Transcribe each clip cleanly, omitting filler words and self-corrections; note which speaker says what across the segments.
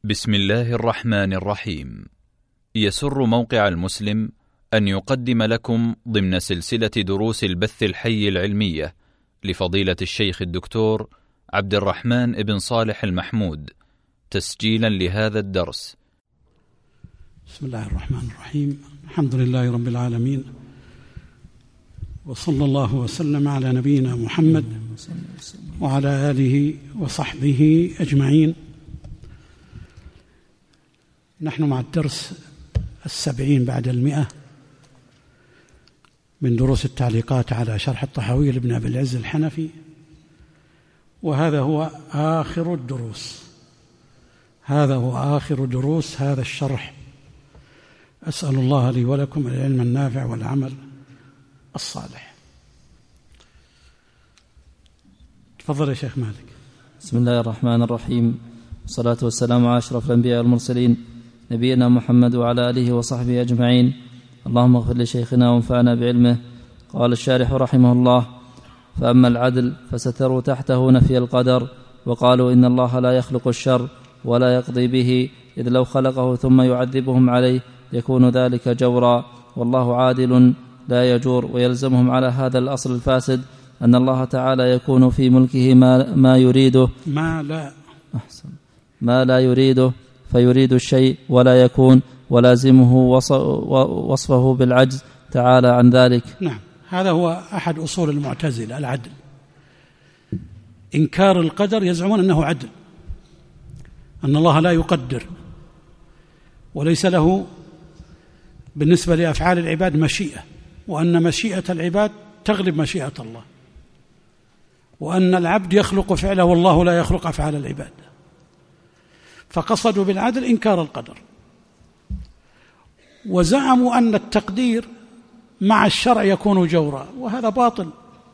Speaker 1: بسم الله الرحمن الرحيم. يسر موقع المسلم أن يقدم لكم ضمن سلسلة دروس البث الحي العلمية لفضيلة الشيخ الدكتور عبد الرحمن بن صالح المحمود تسجيلا لهذا الدرس.
Speaker 2: بسم الله الرحمن الرحيم. الحمد لله رب العالمين، وصلى الله وسلم على نبينا محمد وعلى آله وصحبه أجمعين. نحن مع الدرس 70 بعد 100 من دروس التعليقات على شرح الطحاوي لابن أبي العز الحنفي، وهذا هو آخر الدروس، هذا الشرح. أسأل الله لي ولكم العلم النافع والعمل الصالح. تفضل يا شيخ مالك.
Speaker 3: بسم الله الرحمن الرحيم، والصلاة والسلام على أشرف الأنبياء والمرسلين نبينا محمد وعلى آله وصحبه أجمعين. اللهم اغفر لشيخنا وانفعنا بعلمه. قال الشارح رحمه الله: فأما العدل فستروا تحته نفي القدر، وقالوا إن الله لا يخلق الشر ولا يقضي به، إذ لو خلقه ثم يعذبهم عليه يكون ذلك جورا، والله عادل لا يجور. ويلزمهم على هذا الأصل الفاسد أن الله تعالى يكون في ملكه ما يريده ما لا يريده، فيريد الشيء ولا يكون، ولازمه وصفه بالعجز تعالى عن ذلك.
Speaker 2: نعم، هذا هو أحد أصول المعتزلة، العدل. إنكار القدر، يزعمون أنه عدل، أن الله لا يقدر، وليس له بالنسبة لأفعال العباد مشيئة، وأن مشيئة العباد تغلب مشيئة الله، وأن العبد يخلق فعله والله لا يخلق أفعال العباد. فقصدوا بالعدل إنكار القدر، وزعموا أن التقدير مع الشرع يكون جورا، وهذا باطل،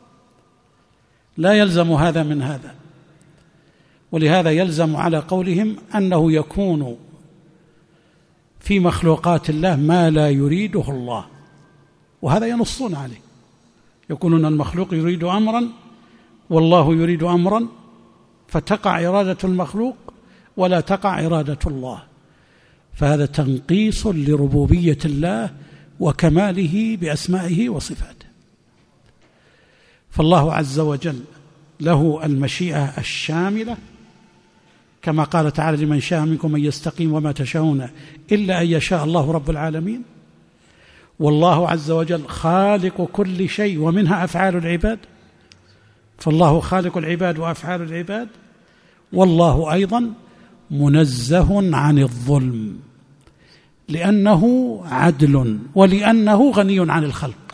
Speaker 2: لا يلزم هذا من هذا. ولهذا يلزم على قولهم أنه يكون في مخلوقات الله ما لا يريده الله، وهذا ينصون عليه، يقولون المخلوق يريد أمرا والله يريد أمرا، فتقع إرادة المخلوق ولا تقع إرادة الله، فهذا تنقيص لربوبية الله وكماله بأسمائه وصفاته. فالله عز وجل له المشيئة الشاملة، كما قال تعالى: لمن شاء منكم أن يستقيم وما تشاءون إلا أن يشاء الله رب العالمين. والله عز وجل خالق كل شيء، ومنها أفعال العباد، فالله خالق العباد وأفعال العباد. والله أيضا منزه عن الظلم، لأنه عدل ولأنه غني عن الخلق،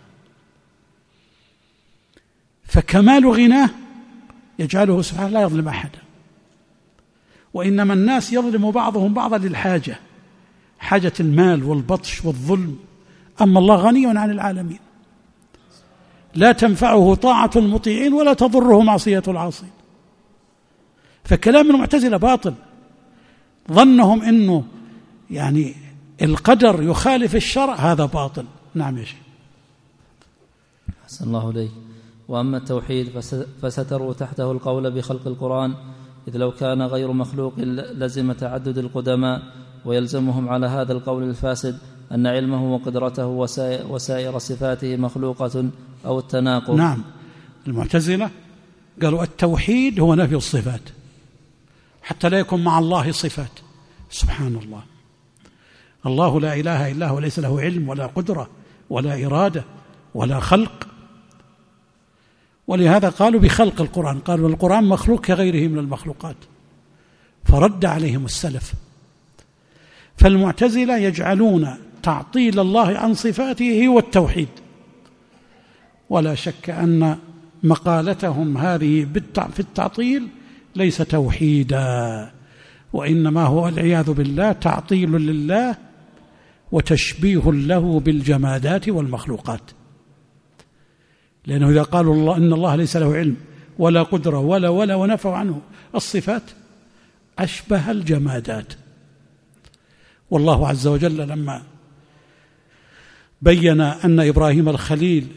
Speaker 2: فكمال غناه يجعله سبحانه لا يظلم أحدا، وإنما الناس يظلم بعضهم بعضا للحاجة، حاجة المال والبطش والظلم، أما الله غني عن العالمين، لا تنفعه طاعة المطيعين ولا تضره معصية العاصين. فكلام المعتزلة باطل، ظنهم أنه يعني القدر يخالف الشرع، هذا باطل. نعم يا شيخ.
Speaker 3: حسن الله إليك. وأما التوحيد فستروا تحته القول بخلق القرآن، إذ لو كان غير مخلوق لزم تعدد القدماء، ويلزمهم على هذا القول الفاسد أن علمه وقدرته وسائر صفاته مخلوقة أو التناقض.
Speaker 2: نعم، المعتزلة قالوا التوحيد هو نفي الصفات، حتى لا يكون مع الله صفات. سبحان الله، الله لا إله إلا هو، ليس له علم ولا قدرة ولا إرادة ولا خلق. ولهذا قالوا بخلق القرآن، قالوا القرآن مخلوق كغيره من المخلوقات، فرد عليهم السلف. فالمعتزلة يجعلون تعطيل الله عن صفاته هو التوحيد، ولا شك أن مقالتهم هذه في التعطيل ليس توحيدا، وإنما هو والعياذ بالله تعطيل لله وتشبيه له بالجمادات والمخلوقات. لأنه إذا قالوا الله إن الله ليس له علم ولا قدرة ولا ونفوا عنه الصفات، أشبه الجمادات. والله عز وجل لما بين أن إبراهيم الخليل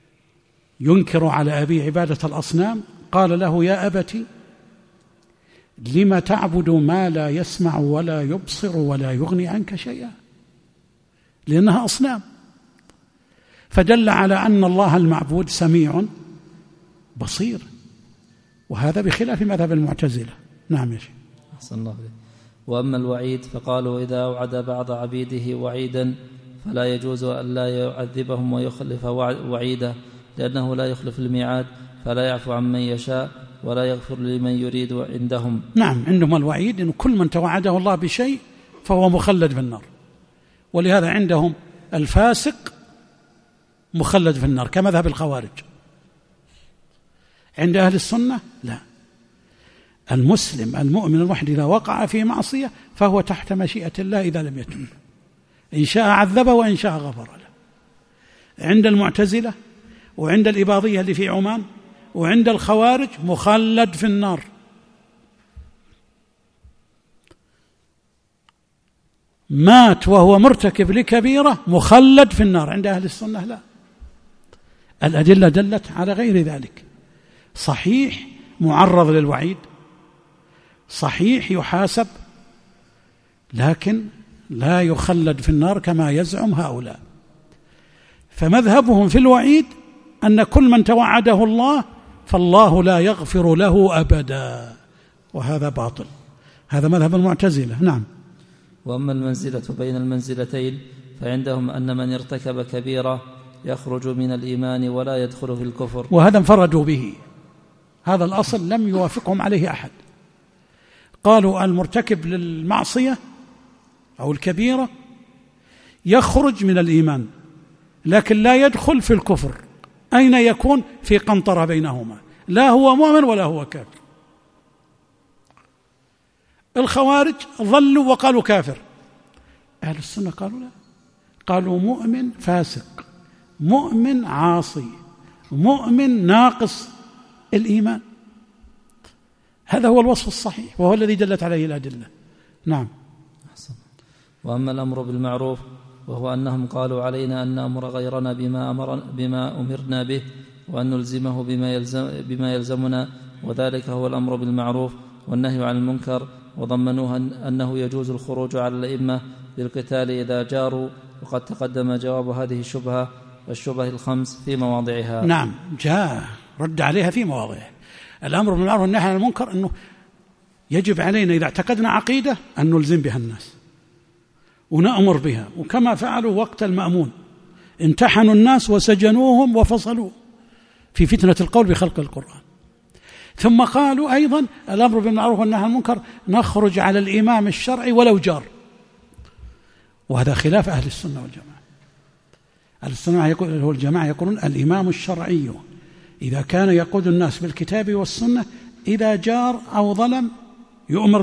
Speaker 2: ينكر على أبي عبادة الأصنام قال له: يا أبت لما تعبد ما لا يسمع ولا يبصر ولا يغني عنك شيئا، لأنها أصنام. فدل على أن الله المعبود سميع بصير، وهذا بخلاف مذهب المعتزلة. نعم يا شيخ.
Speaker 3: أحسن الله عليك. وأما الوعيد فقالوا إذا أوعد بعض عبيده وعيدا فلا يجوز أن لا يعذبهم ويخلف وعيده، لأنه لا يخلف الميعاد، فلا يعفو عن من يشاء ولا يغفر لمن يريد عندهم.
Speaker 2: نعم، عندهم الوعيد إن كل من توعده الله بشيء فهو مخلد في النار، ولهذا عندهم الفاسق مخلد في النار كمذهب الخوارج. عند أهل السنة لا، المسلم المؤمن الوحيد إذا وقع في معصية فهو تحت مشيئة الله إذا لم يتب، إن شاء عذبه وإن شاء غفر له. عند المعتزلة وعند الإباضية اللي في عمان وعند الخوارج مخلد في النار. مات وهو مرتكب لكبيرة مخلد في النار. عند أهل السنة لا، الأدلة دلت على غير ذلك. صحيح معرض للوعيد، صحيح يحاسب، لكن لا يخلد في النار كما يزعم هؤلاء. فمذهبهم في الوعيد أن كل من توعده الله فالله لا يغفر له أبدا، وهذا باطل. هذا مذهب المعتزلة. نعم.
Speaker 3: وأما المنزلة بين المنزلتين فعندهم أن من ارتكب كبيرة يخرج من الإيمان ولا يدخل في الكفر،
Speaker 2: وهذا انفردوا به، هذا الأصل لم يوافقهم عليه أحد. قالوا المرتكب للمعصية أو الكبيرة يخرج من الإيمان لكن لا يدخل في الكفر. أين يكون؟ في قنطرة بينهما، لا هو مؤمن ولا هو كافر. الخوارج ظلوا وقالوا كافر، أهل السنة قالوا لا، قالوا مؤمن فاسق، مؤمن عاصي، مؤمن ناقص الإيمان. هذا هو الوصف الصحيح وهو الذي دلت عليه الأدلة. نعم.
Speaker 3: وأما الأمر بالمعروف وهو أنهم قالوا علينا أن نأمر غيرنا بما أمرنا به وأن نلزمه بما يلزمنا، وذلك هو الأمر بالمعروف والنهي عن المنكر، وضمنوها أنه يجوز الخروج على الأئمة بالقتال إذا جاروا، وقد تقدم جواب هذه الشبهة والشبه الخمس في مواضعها.
Speaker 2: نعم، جاء رد عليها في مواضعها. الأمر بالمعروف والنهي عن المنكر أنه يجب علينا إذا اعتقدنا عقيدة أن نلزم بها الناس ونأمر بها، وكما فعلوا وقت المأمون امتحنوا الناس وسجنوهم وفصلوا في فتنة القول بخلق القرآن. ثم قالوا أيضا الأمر بالمعروف والنهي عن المنكر نخرج على الإمام الشرعي ولو جار، وهذا خلاف أهل السنة والجماعة. أهل السنة والجماعة يقولون الإمام الشرعي إذا كان يقود الناس بالكتاب والسنة إذا جار أو ظلم يؤمر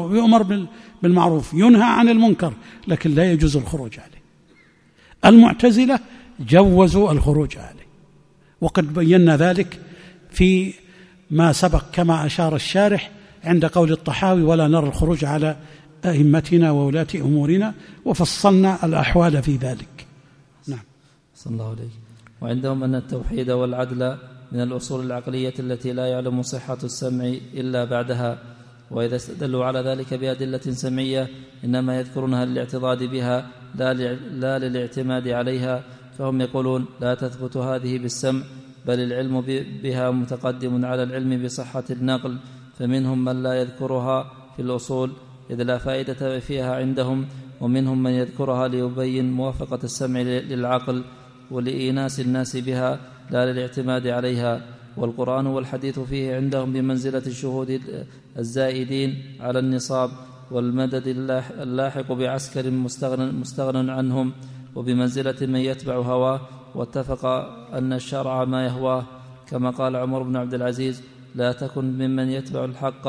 Speaker 2: بالمعروف ينهى عن المنكر، لكن لا يجوز الخروج عليه. المعتزلة جوزوا الخروج عليه، وقد بينا ذلك في ما سبق كما أشار الشارح عند قول الطحاوي ولا نرى الخروج على أئمتنا وولاة أمورنا، وفصلنا الأحوال في ذلك. نعم.
Speaker 3: صلى الله عليه. وعندهم أن التوحيد والعدل من الأصول العقلية التي لا يعلم صحة السمع إلا بعدها، وإذا استدلوا على ذلك بأدلة سمعية إنما يذكرونها للاعتضاد بها لا للاعتماد عليها، فهم يقولون لا تثبت هذه بالسمع، بل العلم بها متقدم على العلم بصحة النقل، فمنهم من لا يذكرها في الأصول إذ لا فائدة فيها عندهم، ومنهم من يذكرها ليبين موافقة السمع للعقل ولإيناس الناس بها لا للاعتماد عليها. والقرآن والحديث فيه عندهم بمنزلة الشهود الزائدين على النصاب والمدد اللاحق بعسكر مستغنى عنهم، وبمنزلة من يتبع هواه واتفق أن الشرع ما يهواه، كما قال عمر بن عبد العزيز لا تكن ممن يتبع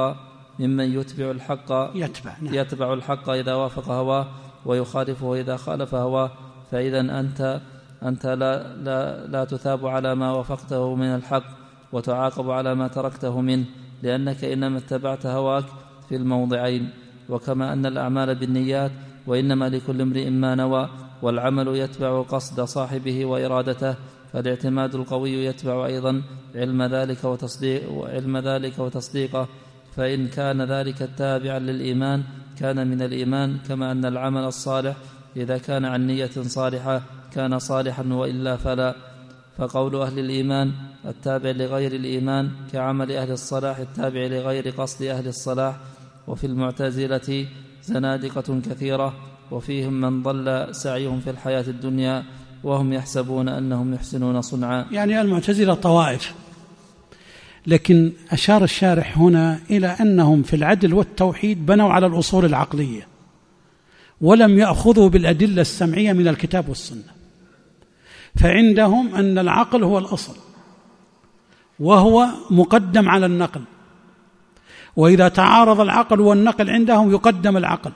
Speaker 3: الحق يتبع الحق إذا وافق هواه ويخالفه إذا خالف هواه، فإذا أنت لا تثاب على ما وافقته من الحق وتعاقب على ما تركته منه، لأنك إنما اتبعت هواك في الموضعين. وكما أن الأعمال بالنيات وإنما لكل امرئ ما نوى، والعمل يتبع قصد صاحبه وإرادته، فالاعتماد القوي يتبع أيضا علم ذلك وتصديقه، فإن كان ذلك تابعا للإيمان كان من الإيمان، كما أن العمل الصالح إذا كان عن نية صالحة كان صالحا وإلا فلا. فقول أهل الإيمان التابع لغير الإيمان كعمل أهل الصلاح التابع لغير قصد أهل الصلاح. وفي المعتزلة زنادقة كثيرة، وفيهم من ضل سعيهم في الحياة الدنيا وهم يحسبون أنهم يحسنون صنعا.
Speaker 2: يعني المعتزلة طوائف، لكن أشار الشارح هنا إلى أنهم في العدل والتوحيد بنوا على الأصول العقلية ولم يأخذوا بالأدلة السمعية من الكتاب والسنة، فعندهم أن العقل هو الأصل وهو مقدم على النقل، وإذا تعارض العقل والنقل عندهم يقدم العقل،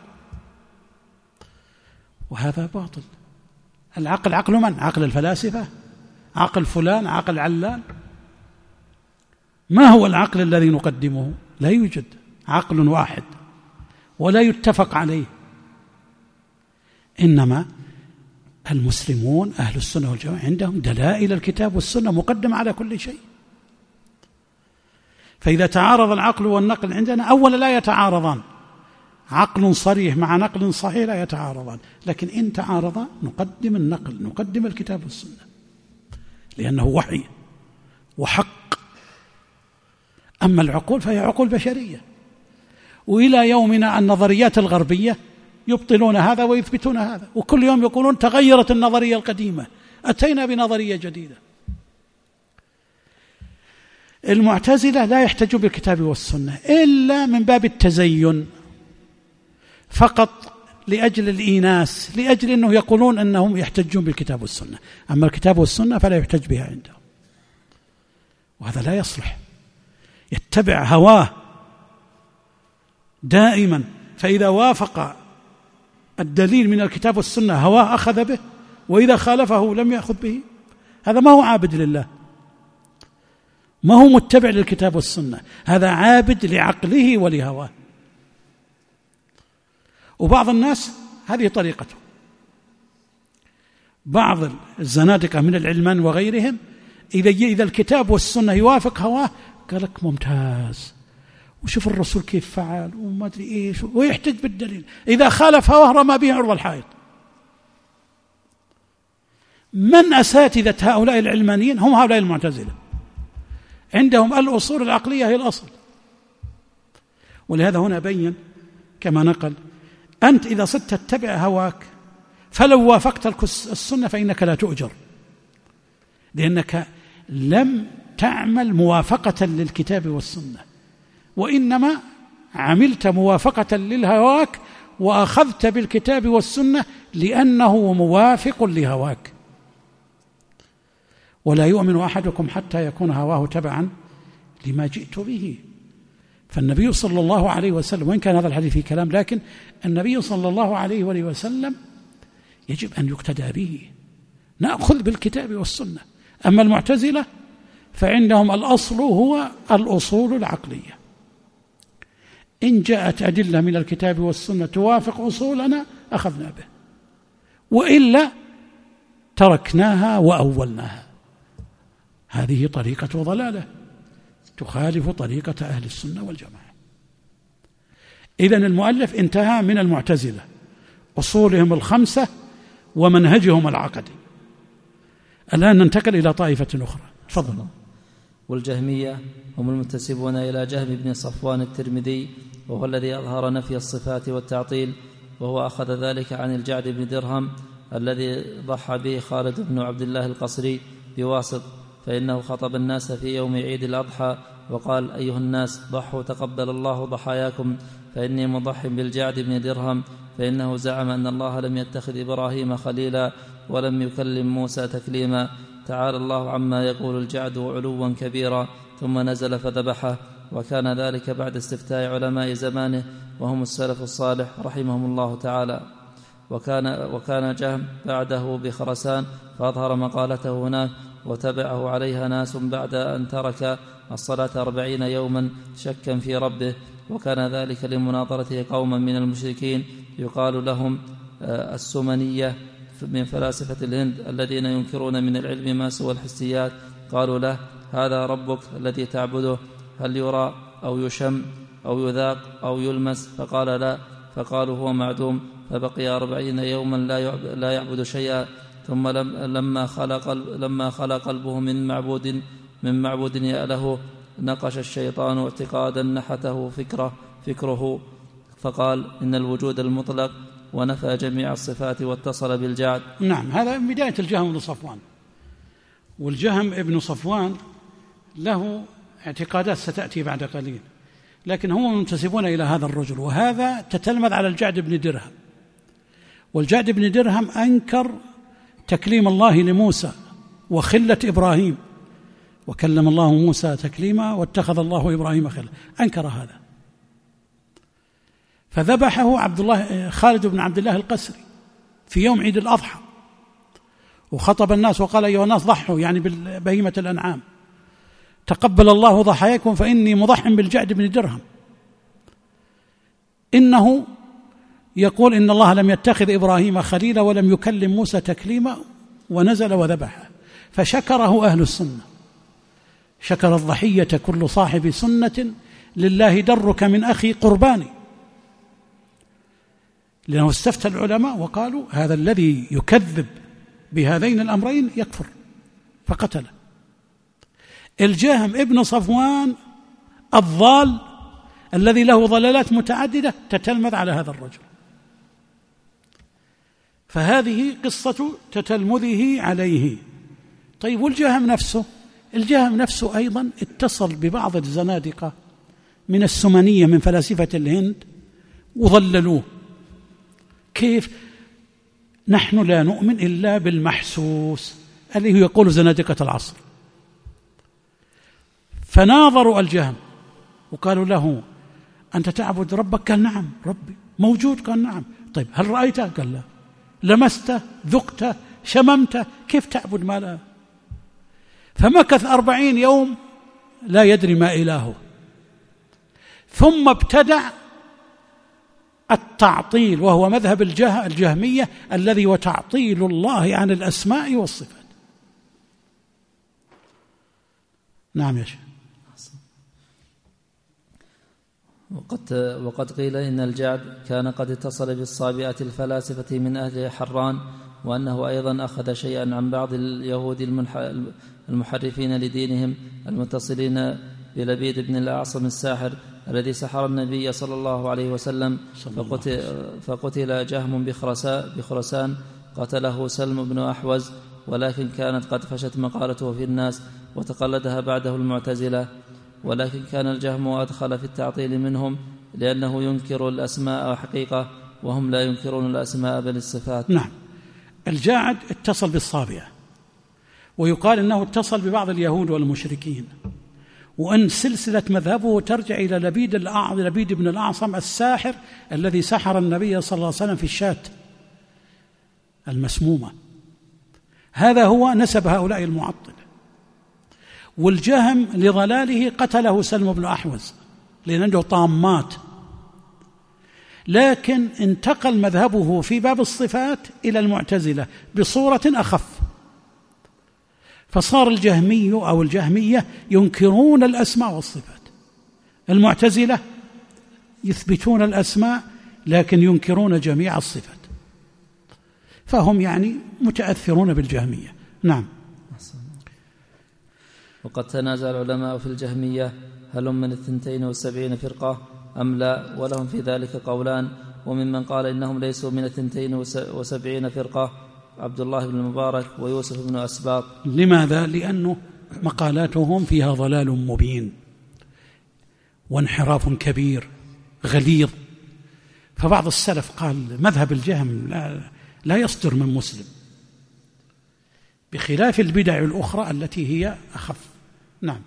Speaker 2: وهذا باطل. العقل عقل من؟ عقل الفلاسفة؟ عقل فلان؟ عقل علان؟ ما هو العقل الذي نقدمه؟ لا يوجد عقل واحد ولا يتفق عليه، إنما المسلمون أهل السنة والجماعة عندهم دلائل الكتاب والسنة مقدمة على كل شيء. فإذا تعارض العقل والنقل عندنا أولا لا يتعارضان، عقل صريح مع نقل صحيح لا يتعارضان، لكن إن تعارضا نقدم النقل، نقدم الكتاب والسنة، لأنه وحي وحق. أما العقول فهي عقول بشرية، وإلى يومنا النظريات الغربية يبطلون هذا ويثبتون هذا، وكل يوم يقولون تغيرت النظرية القديمة، أتينا بنظرية جديدة. المعتزلة لا يحتجون بالكتاب والسنة إلا من باب التزين فقط، لأجل الإيناس، لأجل أنه يقولون أنهم يحتجون بالكتاب والسنة، أما الكتاب والسنة فلا يحتج بها عندهم، وهذا لا يصلح. يتبع هواه دائما، فإذا وافق الدليل من الكتاب والسنة هواه أخذ به، وإذا خالفه لم يأخذ به. هذا ما هو عابد لله، ما هو متبع للكتاب والسنة، هذا عابد لعقله ولهواه. وبعض الناس هذه طريقته، بعض الزنادقة من العلمان وغيرهم إذا الكتاب والسنة يوافق هواه قال لك ممتاز، وشوف الرسول كيف فعل وما أدري إيش، ويحتج بالدليل. إذا خالف هواه رمى به عرض الحائط. من أساتذة هؤلاء العلمانيين؟ هم هؤلاء المعتزلة، عندهم الأصول العقلية هي الأصل. ولهذا هنا بين كما نقل: أنت إذا صرت تتبع هواك فلو وافقت السنة فإنك لا تؤجر، لأنك لم تعمل موافقة للكتاب والسنة، وإنما عملت موافقة للهواك وأخذت بالكتاب والسنة لأنه موافق لهواك. ولا يؤمن أحدكم حتى يكون هواه تبعا لما جئت به. فالنبي صلى الله عليه وسلم، وإن كان هذا الحديث فيه كلام، لكن النبي صلى الله عليه وسلم يجب أن يقتدى به، نأخذ بالكتاب والسنة. أما المعتزلة فعندهم الأصل هو الأصول العقلية، إن جاءت أدلة من الكتاب والسنة توافق أصولنا أخذنا به، وإلا تركناها وأولناها. هذه طريقة ضلالة تخالف طريقة أهل السنة والجماعة. إذن المؤلف انتهى من المعتزلة، أصولهم الخمسة ومنهجهم العقدي. الآن ننتقل إلى طائفة أخرى. تفضل.
Speaker 3: والجهمية هم المنتسبون إلى جهم بن صفوان الترمذي، وهو الذي أظهر نفي الصفات والتعطيل، وهو أخذ ذلك عن الجعد بن درهم الذي ضحى به خالد بن عبد الله القصري بواسط، فإنه خطب الناس في يوم عيد الأضحى وقال: أيها الناس ضحوا تقبل الله ضحاياكم، فإني مضح بالجعد بن درهم، فإنه زعم أن الله لم يتخذ إبراهيم خليلا ولم يكلم موسى تكليما. تعالى الله عما يقول الجعد علوا كبيرا. ثم نزل فذبحه، وكان ذلك بعد استفتاء علماء زمانه وهم السلف الصالح رحمهم الله تعالى. وكان جهم بعده بخرسان، فأظهر مقالته هناك، وتبعه عليها ناس بعد أن ترك الصلاة 40 يوما شكا في ربه، وكان ذلك لمناظرته قوما من المشركين يقال لهم السمنية من فلاسفة الهند الذين ينكرون من العلم ما سوى الحسيات. قالوا له: هذا ربك الذي تعبده، هل يرى أو يشم أو يذاق أو يلمس؟ فقال لا. فقالوا هو معدوم. فبقي 40 يوما لا يعبد شيئا. ثم لما خلق قلبه من معبود يأله نقش الشيطان اعتقادا نحته فكره فقال إن الوجود المطلق ونفى جميع الصفات واتصل بالجعد.
Speaker 2: نعم، هذا من بداية الجهم بن صفوان. والجهم ابن صفوان له اعتقادات ستأتي بعد قليل، لكن هم منتسبون إلى هذا الرجل، وهذا تتلمذ على الجعد بن درهم. والجعد بن درهم أنكر تكليم الله لموسى وخلة إبراهيم، وكلم الله موسى تكليما واتخذ الله إبراهيم خلة، أنكر هذا. فذبحه خالد بن عبد الله القسري في يوم عيد الأضحى، وخطب الناس وقال أيها الناس ضحوا، يعني بهيمة الأنعام، تقبل الله ضحاياكم فإني مضح بالجعد بن درهم، إنه يقول إن الله لم يتخذ إبراهيم خليلا ولم يكلم موسى تكليما، ونزل وذبحه. فشكره أهل السنة، شكر الضحية كل صاحب سنة لله درك من أخي قرباني، لأنه استفتى العلماء وقالوا هذا الذي يكذب بهذين الأمرين يكفر، فقتله. الجهم ابن صفوان الضال الذي له ضلالات متعددة تتلمذ على هذا الرجل. فهذه قصة تتلمذه عليه. طيب، والجهم نفسه أيضا اتصل ببعض الزنادقة من السمنية من فلاسفة الهند وضللوه. كيف؟ نحن لا نؤمن إلا بالمحسوس، اللي هو يقول زنادقة العصر. فناظروا الجهم وقالوا له أنت تعبد ربك؟ قال نعم ربي موجود. قال نعم. طيب هل رأيته؟ قال لا. لمسته؟ ذقته؟ شممته؟ كيف تعبد ما لا؟ فمكث 40 يوم لا يدري ما إلهه، ثم ابتدع التعطيل، وهو مذهب الجهمية الذي هو تعطيل الله عن الأسماء والصفات. نعم يا شيخ.
Speaker 3: وقد قيل إن الجعد كان قد اتصل بالصابئة الفلاسفة من أهل حران، وأنه أيضا أخذ شيئا عن بعض اليهود المحرفين لدينهم المتصلين بلبيد بن الأعصم الساحر الذي سحر النبي صلى الله عليه وسلم. فقتل جهم بخرسان قتله سلم بن أحوز، ولكن كانت قد فشت مقالته في الناس وتقلدها بعده المعتزلة. ولكن كان الجهم أدخل في التعطيل منهم، لأنه ينكر الأسماء حقيقة وهم لا ينكرون الأسماء بل الصفات.
Speaker 2: نعم، الجاعد اتصل بالصابئة، ويقال أنه اتصل ببعض اليهود والمشركين، وأن سلسلة مذهبه ترجع إلى لبيد بن الأعصم الساحر الذي سحر النبي صلى الله عليه وسلم في الشاة المسمومة. هذا هو نسب هؤلاء المعطل. والجهم لضلاله قتله سلم بن أحوز لأن عنده طامات، لكن انتقل مذهبه في باب الصفات إلى المعتزلة بصورة أخف، فصار الجهمي أو الجهمية ينكرون الأسماء والصفات، المعتزلة يثبتون الأسماء لكن ينكرون جميع الصفات، فهم يعني متأثرون بالجهمية. نعم.
Speaker 3: وقد تنازع العلماء في الجهمية هل هم من 72 فرقة أم لا، ولهم في ذلك قولان. وممن قال إنهم ليسوا من 72 فرقة عبد الله بن المبارك ويوسف بن أسباط.
Speaker 2: لماذا؟ لأنه مقالاتهم فيها ضلال مبين وانحراف كبير غليظ. فبعض السلف قال مذهب الجهم لا يصدر من مسلم، بخلاف البدع الأخرى التي هي أخف. نعم.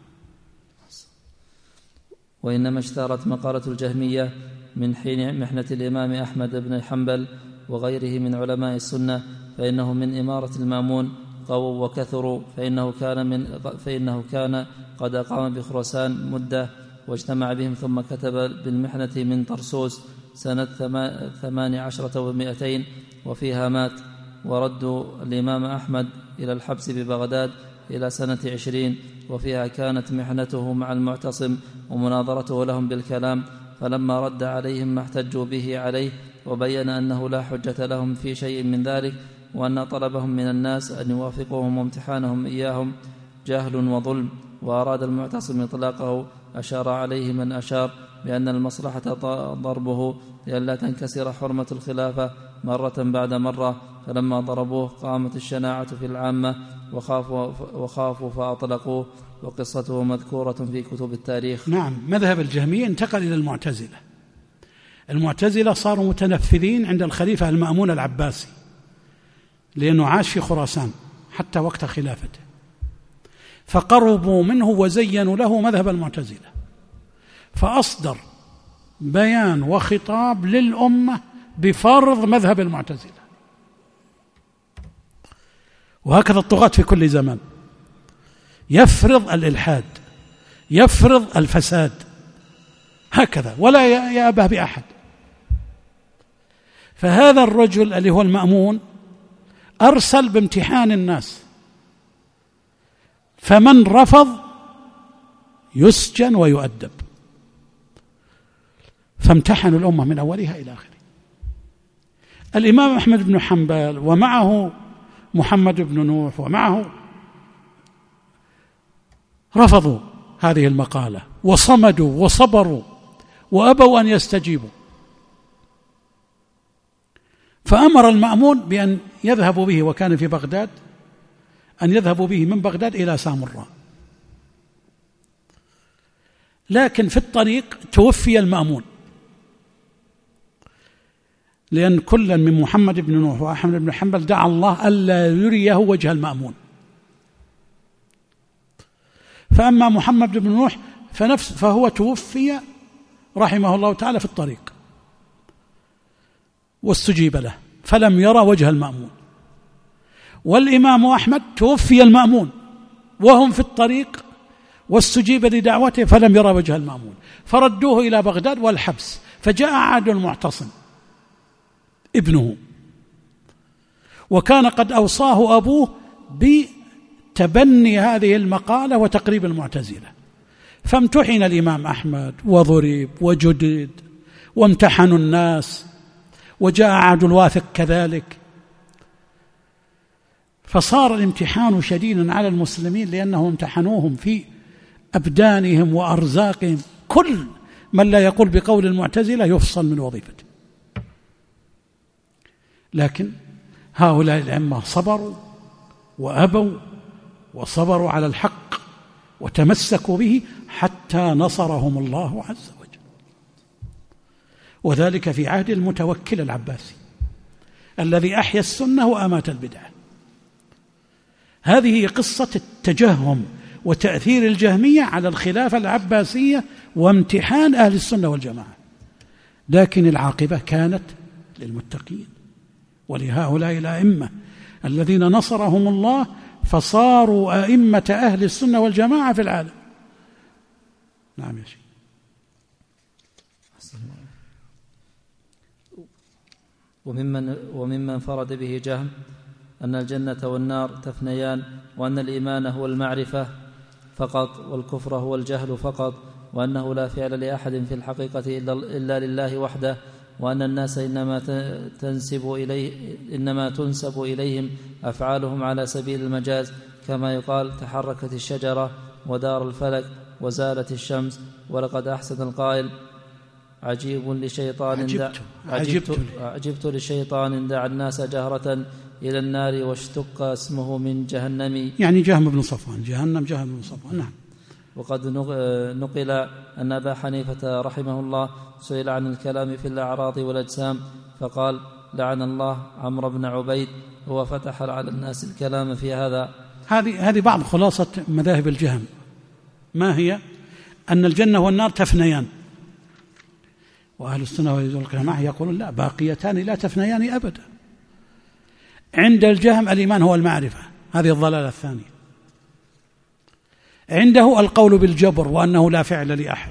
Speaker 3: وإنما اشتهرت مقالة الجهمية من حين محنة الإمام أحمد بن حنبل وغيره من علماء السنة، فإنه من إمارة المأمون قووا وكثروا، فإنه كان قد أقام بخراسان مدة واجتمع بهم، ثم كتب بالمحنة من طرسوس سنة 18 و200 وفيها مات. وردوا الإمام أحمد إلى الحبس ببغداد إلى سنة 20، وفيها كانت محنته مع المعتصم ومناظرته لهم بالكلام، فلما رد عليهم ما احتجوا به عليه وبين أنه لا حجة لهم في شيء من ذلك، وأن طلبهم من الناس أن يوافقوهم وامتحانهم إياهم جهل وظلم، وأراد المعتصم إطلاقه أشار عليه من أشار بأن المصلحة ضربه لئلا تنكسر حرمة الخلافة مرة بعد مرة، فلما ضربوه قامت الشناعة في العامة وخافوا فأطلقوه، وقصته مذكورة في كتب التاريخ.
Speaker 2: نعم، مذهب الجهمية انتقل إلى المعتزلة. المعتزلة صاروا متنفذين عند الخليفة المأمون العباسي، لأنه عاش في خراسان حتى وقت خلافته، فقربوا منه وزينوا له مذهب المعتزلة، فأصدر بيان وخطاب للأمة بفرض مذهب المعتزلة. وهكذا الطغاة في كل زمان، يفرض الإلحاد، يفرض الفساد، هكذا ولا يأبه بأحد. فهذا الرجل اللي هو المأمون أرسل بامتحان الناس، فمن رفض يسجن ويؤدب، فامتحنوا الأمة من أولها إلى آخره. الإمام أحمد بن حنبل ومعه محمد بن نوح ومعه رفضوا هذه المقالة وصمدوا وصبروا وأبوا أن يستجيبوا، فأمر المأمون بأن يذهبوا به، وكان في بغداد، أن يذهبوا به من بغداد إلى سامراء. لكن في الطريق توفي المأمون، لأن كلا من محمد بن نوح وأحمد بن حنبل دعا الله ألا يريه وجه المأمون. فأما محمد بن نوح فهو توفي رحمه الله تعالى في الطريق، واستجيب له فلم يرى وجه المأمون. والإمام أحمد توفي المأمون وهم في الطريق، واستجيب لدعوته فلم يرى وجه المأمون، فردوه إلى بغداد والحبس. فجاء عاد المعتصم ابنه، وكان قد أوصاه أبوه بتبني هذه المقالة وتقريب المعتزلة، فامتحن الإمام أحمد وضرب وجدد وامتحنوا الناس، وجاء عاد الواثق كذلك، فصار الامتحان شديدا على المسلمين، لأنهم امتحنوهم في أبدانهم وأرزاقهم. كل من لا يقول بقول المعتزلة يفصل من وظيفته. لكن هؤلاء الأئمة صبروا وأبوا وصبروا على الحق وتمسكوا به حتى نصرهم الله عز وجل، وذلك في عهد المتوكل العباسي الذي أحيا السنة وأمات البدعة. هذه قصة التجهم وتأثير الجهمية على الخلافة العباسية وامتحان أهل السنة والجماعة، لكن العاقبة كانت للمتقين ولهؤلاء الأئمة الذين نصرهم الله فصاروا أئمة أهل السنة والجماعة في العالم. نعم يا شيخ.
Speaker 3: وممن فرد به جهم أن الجنة والنار تفنيان، وأن الإيمان هو المعرفة فقط، والكفر هو الجهل فقط، وأنه لا فعل لأحد في الحقيقة إلا لله وحده، وأن الناس إنما تنسب إليهم أفعالهم على سبيل المجاز، كما يقال تحركت الشجرة ودار الفلك وزالت الشمس. ولقد أحسن القائل عجبت لشيطان دعا الناس جهرة إلى النار واشتق اسمه من جهنم،
Speaker 2: يعني جهم بن صفوان، جهنم جهم بن صفوان. نعم.
Speaker 3: وقد نقل أن أبا حنيفة رحمه الله سئل عن الكلام في الأعراض والأجسام فقال لعن الله عمرو بن عبيد، هو فتح على الناس الكلام في هذا.
Speaker 2: هذه بعض خلاصة مذاهب الجهم. ما هي؟ أن الجنة والنار تفنيان، وأهل السنة والجماعة يقولون لا، باقيتان لا تفنيان أبدا. عند الجهم الإيمان هو المعرفة، هذه الضلالة الثانية. عنده القول بالجبر وأنه لا فعل لأحد،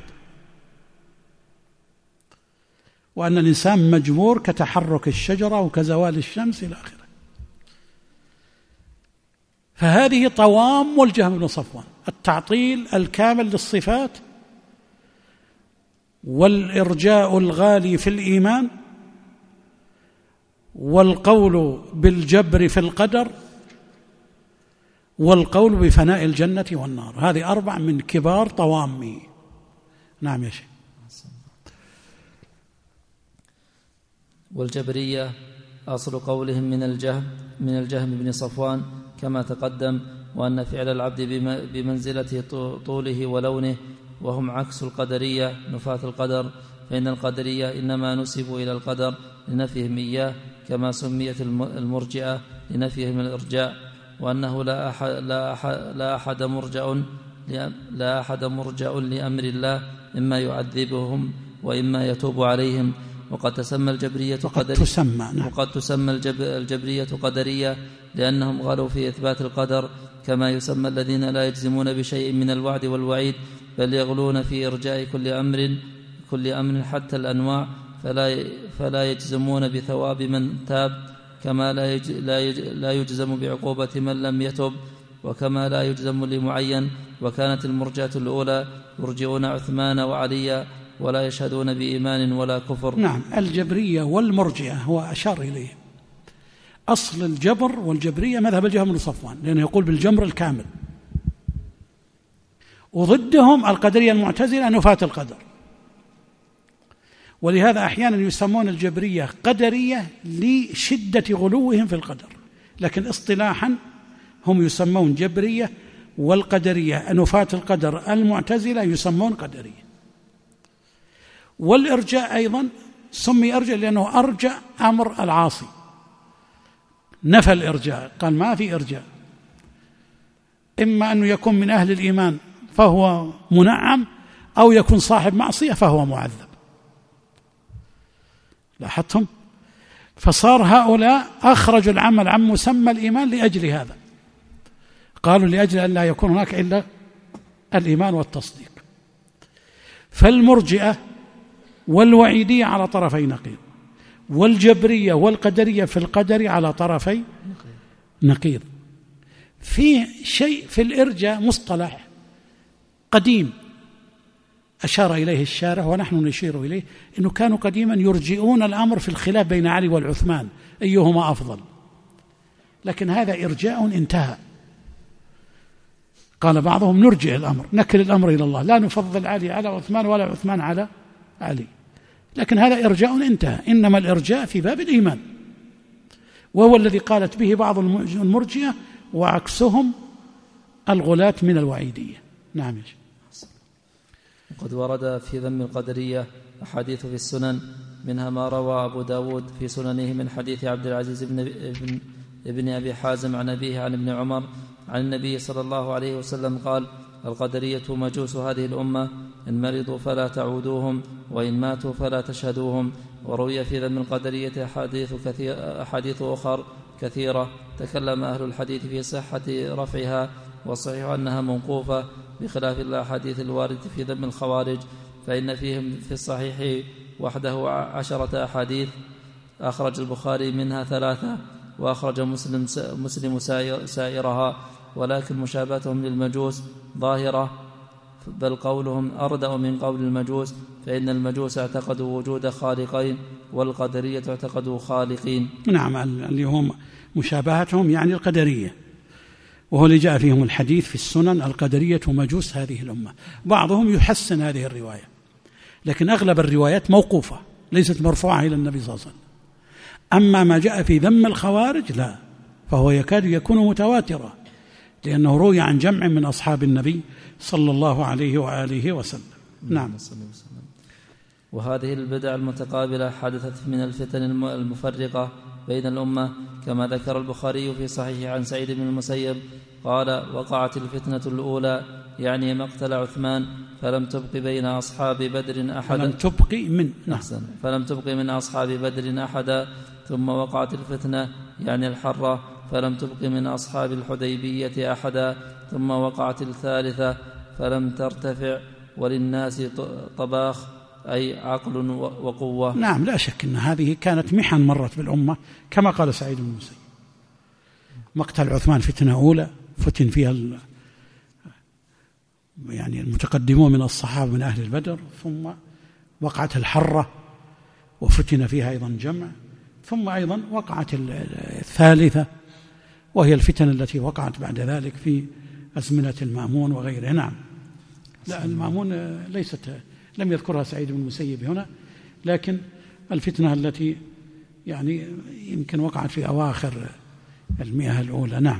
Speaker 2: وأن الإنسان مجبور كتحرك الشجرة وكزوال الشمس إلى آخره. فهذه طوام الجهم بن صفوان، التعطيل الكامل للصفات والإرجاء الغالي في الإيمان، والقول بالجبر في القدر، والقول بفناء الجنة والنار. هذه 4 من كبار طوامي. نعم يا شيخ.
Speaker 3: والجبرية أصل قولهم من الجهم بن صفوان كما تقدم، وأن فعل العبد بمنزلة طوله ولونه، وهم عكس القدرية نفاة القدر، فإن القدرية إنما نسبوا إلى القدر لنفيهم إياه، كما سميت المرجئة لنفيهم الإرجاء، وأنه لا أحد مرجع لأمر الله، إما يعذبهم وإما يتوب عليهم. وقد تسمى الجبرية قدرية لأنهم غلوا في إثبات القدر، كما يسمى الذين لا يجزمون بشيء من الوعد والوعيد، بل يغلون في إرجاء كل أمر حتى الأنواع، فلا يجزمون بثواب من تاب، كما لا يجزم بعقوبة من لم يتب، وكما لا يجزم لمعين. وكانت المرجئة الأولى يرجئون عثمان وعليا، ولا يشهدون بإيمان ولا كفر.
Speaker 2: نعم، الجبرية والمرجئة هو أشار إليه. أصل الجبر والجبرية مذهب الجهم بن صفوان، لأنه يقول بالجمر الكامل، وضدهم القدرية المعتزلة نفاة القدر. ولهذا أحيانا يسمون الجبرية قدرية لشدة غلوهم في القدر، لكن اصطلاحا هم يسمون جبرية، والقدرية نفاة القدر المعتزلة يسمون قدرية. والإرجاء أيضا سمي إرجاء لأنه أرجع أمر العاصي، نفى الإرجاء، قال ما في إرجاء، إما أنه يكون من أهل الإيمان فهو منعم، أو يكون صاحب معصية فهو معذب. لاحظتم؟ فصار هؤلاء أخرجوا العمل عن مسمى الإيمان لأجل هذا، قالوا لأجل أن لا يكون هناك إلا الإيمان والتصديق. فالمرجئة والوعيدية على طرفي نقيض، والجبرية والقدرية في القدر على طرفي نقيض. في شيء في الإرجاء مصطلح قديم أشار إليه الشارح ونحن نشير إليه، إنه كانوا قديما يرجئون الأمر في الخلاف بين علي والعثمان أيهما أفضل، لكن هذا إرجاء انتهى. قال بعضهم نرجع الأمر، نكل الأمر إلى الله، لا نفضل علي على عثمان ولا عثمان على علي، لكن هذا إرجاء انتهى. إنما الإرجاء في باب الإيمان، وهو الذي قالت به بعض المرجئة، وعكسهم الغلاة من الوعيدية. نعم.
Speaker 3: قد ورد في ذم القدرية أحاديث في السنن، منها ما روى أبو داود في سننه من حديث عبد العزيز ابن أبي حازم عن أبيه عن ابن عمر عن النبي صلى الله عليه وسلم قال: القدرية مجوس هذه الأمة، إن مرضوا فلا تعودوهم، وإن ماتوا فلا تشهدوهم. وروي في ذم القدرية أحاديث أخر كثيرة تكلم أهل الحديث في صحة رفعها، والصحيح أنها موقوفة، بخلاف الأحاديث الواردة في ذم الخوارج، فإن فيهم في الصحيح وحده 10 أحاديث، أخرج البخاري منها 3، وأخرج مسلم سائرها، ولكن مشابهتهم للمجوس ظاهرة، بل قولهم أردأ من قول المجوس، فإن المجوس اعتقدوا وجود خالقين، والقدرية اعتقدوا خالقين.
Speaker 2: نعم، اللي هم مشابهتهم يعني القدرية، وهو اللي جاء فيهم الحديث في السنن: القدرية مجوس هذه الأمة. بعضهم يحسن هذه الرواية، لكن أغلب الروايات موقوفة ليست مرفوعة إلى النبي صلى الله عليه وسلم. أما ما جاء في ذم الخوارج لا، فهو يكاد يكون متواترا، لأنه روي عن جمع من أصحاب النبي صلى الله عليه وآله وسلم. نعم.
Speaker 3: وهذه البدع المتقابلة حدثت من الفتن المفرقة بين الأمة، كما ذكر البخاري في صحيح عن سعيد بن المسيب قال: وقعت الفتنة الأولى، يعني مقتل عثمان، فلم تبق بين أصحاب بدر أحدا، فلم تبق من أصحاب بدر أحدا، ثم وقعت الفتنة يعني الحرة، فلم تبق من أصحاب الحديبية أحدا، ثم وقعت الثالثة فلم ترتفع، وللناس طباخ، أي عقل وقوة.
Speaker 2: نعم، لا شك أن هذه كانت محن مرت بالأمة، كما قال سعيد بن المسيب: مقتل عثمان فتنة أولى فتن فيها يعني المتقدمون من الصحابة من أهل البدر، ثم وقعت الحرة وفتن فيها أيضا جمع، ثم أيضا وقعت الثالثة وهي الفتن التي وقعت بعد ذلك في أزمنة المأمون وغيره. نعم. لا، المأمون لم يذكرها سعيد بن المسيب هنا، لكن الفتنة التي يعني يمكن وقعت في أواخر المئة الأولى. نعم.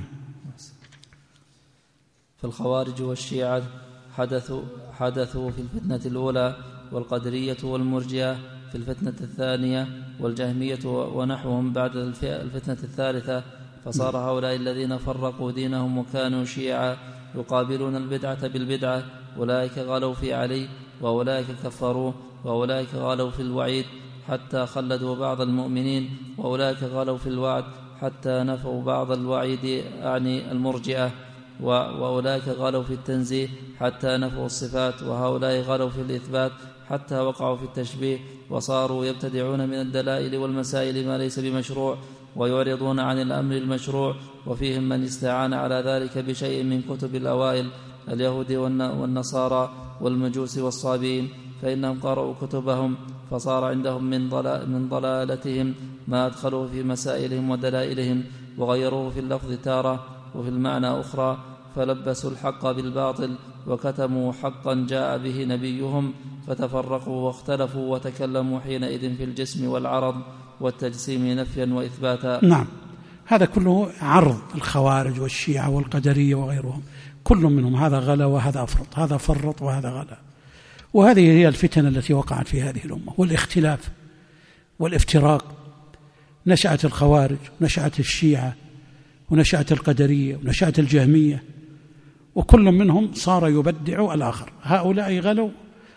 Speaker 3: فالخوارج والشيعة حدثوا في الفتنة الأولى، والقدرية والمرجئة في الفتنة الثانية، والجهمية ونحوهم بعد الفتنة الثالثة. فصار هؤلاء الذين فرقوا دينهم وكانوا شيعا يقابلون البدعة بالبدعة، أولئك غلوا في علي، وأولئك كفروه، وأولئك غلوا في الوعيد حتى خلدوا بعض المؤمنين، وأولئك غلوا في الوعد حتى نفوا بعض الوعيد، أعني المرجئة، وأولئك غلوا في التنزيه حتى نفوا الصفات، وهؤلاء غلوا في الإثبات حتى وقعوا في التشبيه، وصاروا يبتدعون من الدلائل والمسائل ما ليس بمشروع، ويعرضون عن الأمر المشروع. وفيهم من استعان على ذلك بشيء من كتب الأوائل اليهود والنصارى والمجوس والصابئين، فإنهم قرأوا كتبهم، فصار عندهم من ضلالتهم ما أدخلوه في مسائلهم ودلائلهم، وغيروه في اللفظ تارة وفي المعنى أخرى، فلبسوا الحق بالباطل، وكتموا حقا جاء به نبيهم، فتفرقوا واختلفوا وتكلموا حينئذ في الجسم والعرض والتجسيم نفيا وإثباتا.
Speaker 2: نعم، هذا كله عرض الخوارج والشيعة والقدرية وغيرهم، كل منهم هذا غلا وهذا أفرط، هذا فرط وهذا غلا. وهذه هي الفتن التي وقعت في هذه الأمة، والاختلاف والافتراق. نشأت الخوارج، ونشأت الشيعة، ونشأت القدرية، ونشأت الجهمية، وكل منهم صار يبدع الآخر. هؤلاء غلوا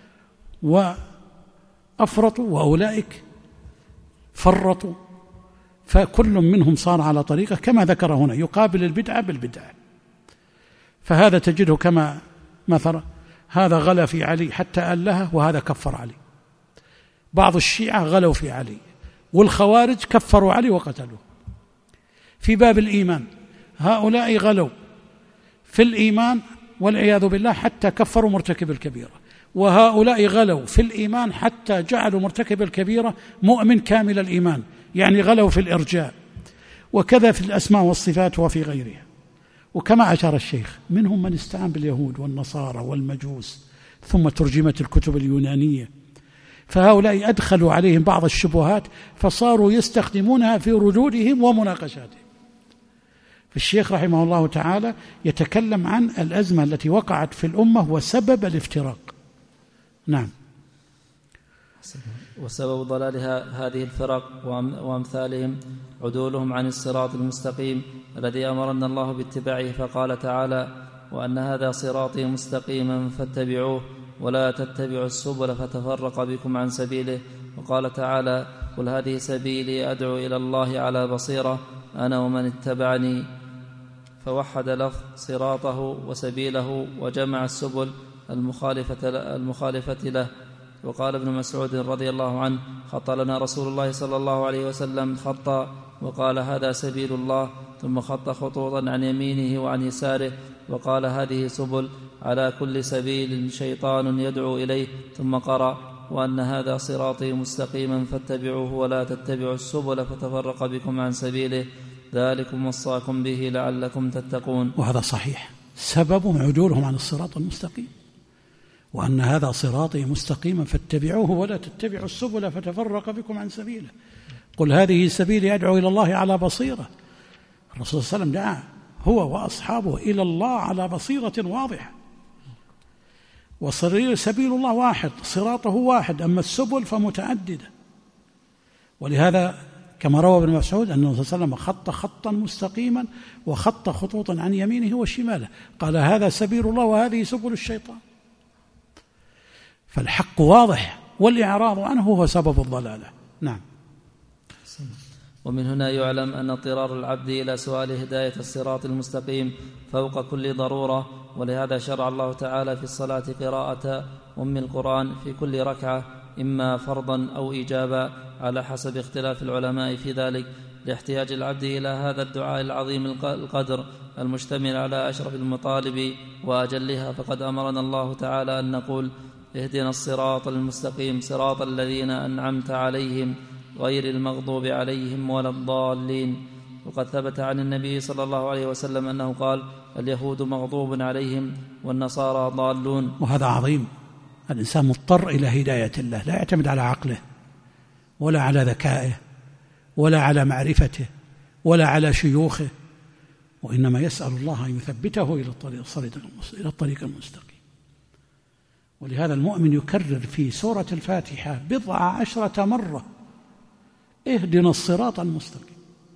Speaker 2: وأفرطوا، وأولئك فرطوا، فكل منهم صار على طريقة كما ذكر هنا، يقابل البدعة بالبدعة. فهذا تجده كما مثلا هذا غلا في علي حتى ألهه، وهذا كفر علي. بعض الشيعة غلوا في علي، والخوارج كفروا علي وقتلوه. في باب الإيمان هؤلاء غلوا في الإيمان والعياذ بالله حتى كفروا مرتكب الكبيرة، وهؤلاء غلوا في الإيمان حتى جعلوا مرتكب الكبيرة مؤمن كامل الإيمان، يعني غلوا في الإرجاء. وكذا في الأسماء والصفات وفي غيرها. وكما أشار الشيخ، منهم من استعان باليهود والنصارى والمجوس، ثم ترجمت الكتب اليونانية، فهؤلاء أدخلوا عليهم بعض الشبهات فصاروا يستخدمونها في ردودهم ومناقشاتهم. فالشيخ رحمه الله تعالى يتكلم عن الأزمة التي وقعت في الأمة وسبب الافتراق. نعم.
Speaker 3: وسبب ضلال هذه الفرق وأمثالهم عدولهم عن الصراط المستقيم الذي أمرنا الله باتباعه، فقال تعالى: وأن هذا صراطي مستقيما فاتبعوه ولا تتبعوا السبل فتفرق بكم عن سبيله. وقال تعالى: قل هذه سبيلي أدعو إلى الله على بصيرة أنا ومن اتبعني، فوحد لفظ صراطه وسبيله وجمع السبل المخالفة له. وقال ابن مسعود رضي الله عنه: خط لنا رسول الله صلى الله عليه وسلم خطا، وقال: هذا سبيل الله، ثم خط خطوطا عن يمينه وعن يساره، وقال: هذه سبل، على كل سبيل شيطان يدعو إليه، ثم قرأ: وأن هذا صراطي مستقيما فاتبعوه ولا تتبعوا السبل فتفرق بكم عن سبيله، ذلكم وصاكم به لعلكم تتقون.
Speaker 2: وهذا صحيح، سبب عدولهم عن الصراط المستقيم، وأن هذا صراطي مستقيما فاتبعوه ولا تتبعوا السبل فتفرق بكم عن سبيله. قل هذه سبيلي أدعو إلى الله على بصيرة. الرسول صلى الله عليه وسلم دعا هو وأصحابه إلى الله على بصيرة واضحة، وسبيل الله واحد، صراطه واحد، أما السبل فمتعددة. ولهذا كما روى ابن مسعود أن الرسول صلى الله عليه وسلم خط خطا مستقيما وخط خطوطا عن يمينه وشماله، قال: هذا سبيل الله وهذه سبل الشيطان. فالحق واضح، والإعراض عنه هو سبب الضلالة. نعم.
Speaker 3: ومن هنا يعلم أن اضطرار العبد إلى سؤال هداية الصراط المستقيم فوق كل ضرورة، ولهذا شرع الله تعالى في الصلاة قراءة أم القرآن في كل ركعة، إما فرضا أو إيجابا على حسب اختلاف العلماء في ذلك، لاحتياج العبد إلى هذا الدعاء العظيم القدر المشتمل على أشرف المطالب وأجلها. فقد أمرنا الله تعالى أن نقول: اهدنا الصراط المستقيم صراط الذين أنعمت عليهم غير المغضوب عليهم ولا الضالين. وقد ثبت عن النبي صلى الله عليه وسلم أنه قال: اليهود مغضوب عليهم والنصارى ضالون.
Speaker 2: وهذا عظيم. الإنسان مضطر إلى هداية الله، لا يعتمد على عقله ولا على ذكائه ولا على معرفته ولا على شيوخه، وإنما يسأل الله أن يثبته إلى الطريق المستقيم. ولهذا المؤمن يكرر في سورة الفاتحة 10 مرة: اهدنا الصراط المستقيم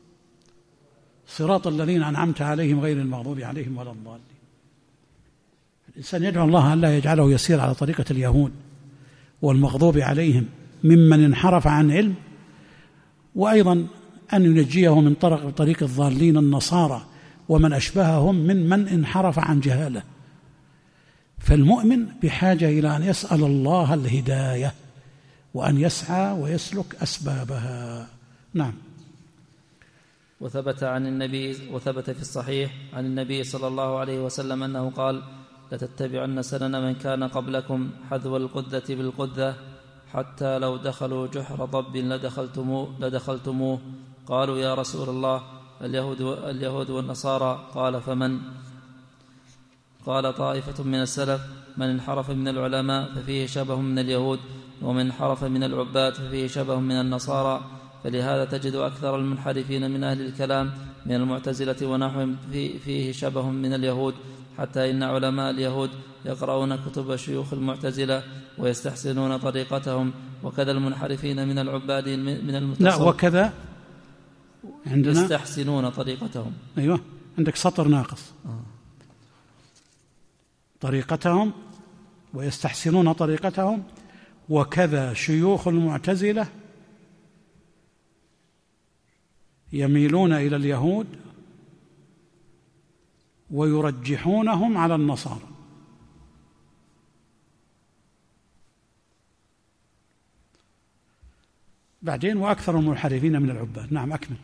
Speaker 2: صراط الذين أنعمت عليهم غير المغضوب عليهم ولا الضالين. الإنسان يدعو الله أن لا يجعله يسير على طريقة اليهود والمغضوب عليهم ممن انحرف عن علم، وأيضا أن ينجيه من طريق الضالين النصارى ومن أشبههم من انحرف عن جهالة. فالمؤمن بحاجة إلى أن يسأل الله الهداية وأن يسعى ويسلك أسبابها. نعم.
Speaker 3: وثبت في الصحيح عن النبي صلى الله عليه وسلم أنه قال: لتتبعن سنن من كان قبلكم حذو القذة بالقذة حتى لو دخلوا جحر ضب لدخلتموه. قالوا: يا رسول الله، اليهود والنصارى؟ قال: فمن؟ قال: طائفة من السلف من انحرف من العلماء ففيه شبه من اليهود، ومن انحرف من العباد ففيه شبه من النصارى. فلهذا تجد أكثر المنحرفين من أهل الكلام من المعتزلة ونحوهم فيه شبه من اليهود، حتى إن علماء اليهود يقرؤون كتب شيوخ المعتزلة ويستحسنون طريقتهم، وكذا المنحرفين من العباد من المتصوف.
Speaker 2: لا، وكذا عندنا
Speaker 3: يستحسنون طريقتهم.
Speaker 2: أيوة، عندك سطر ناقص. طريقتهم ويستحسنون طريقتهم، وكذا شيوخ المعتزلة يميلون إلى اليهود ويرجحونهم على النصارى. بعدين وأكثر المنحرفين من العباد. نعم، أكمل.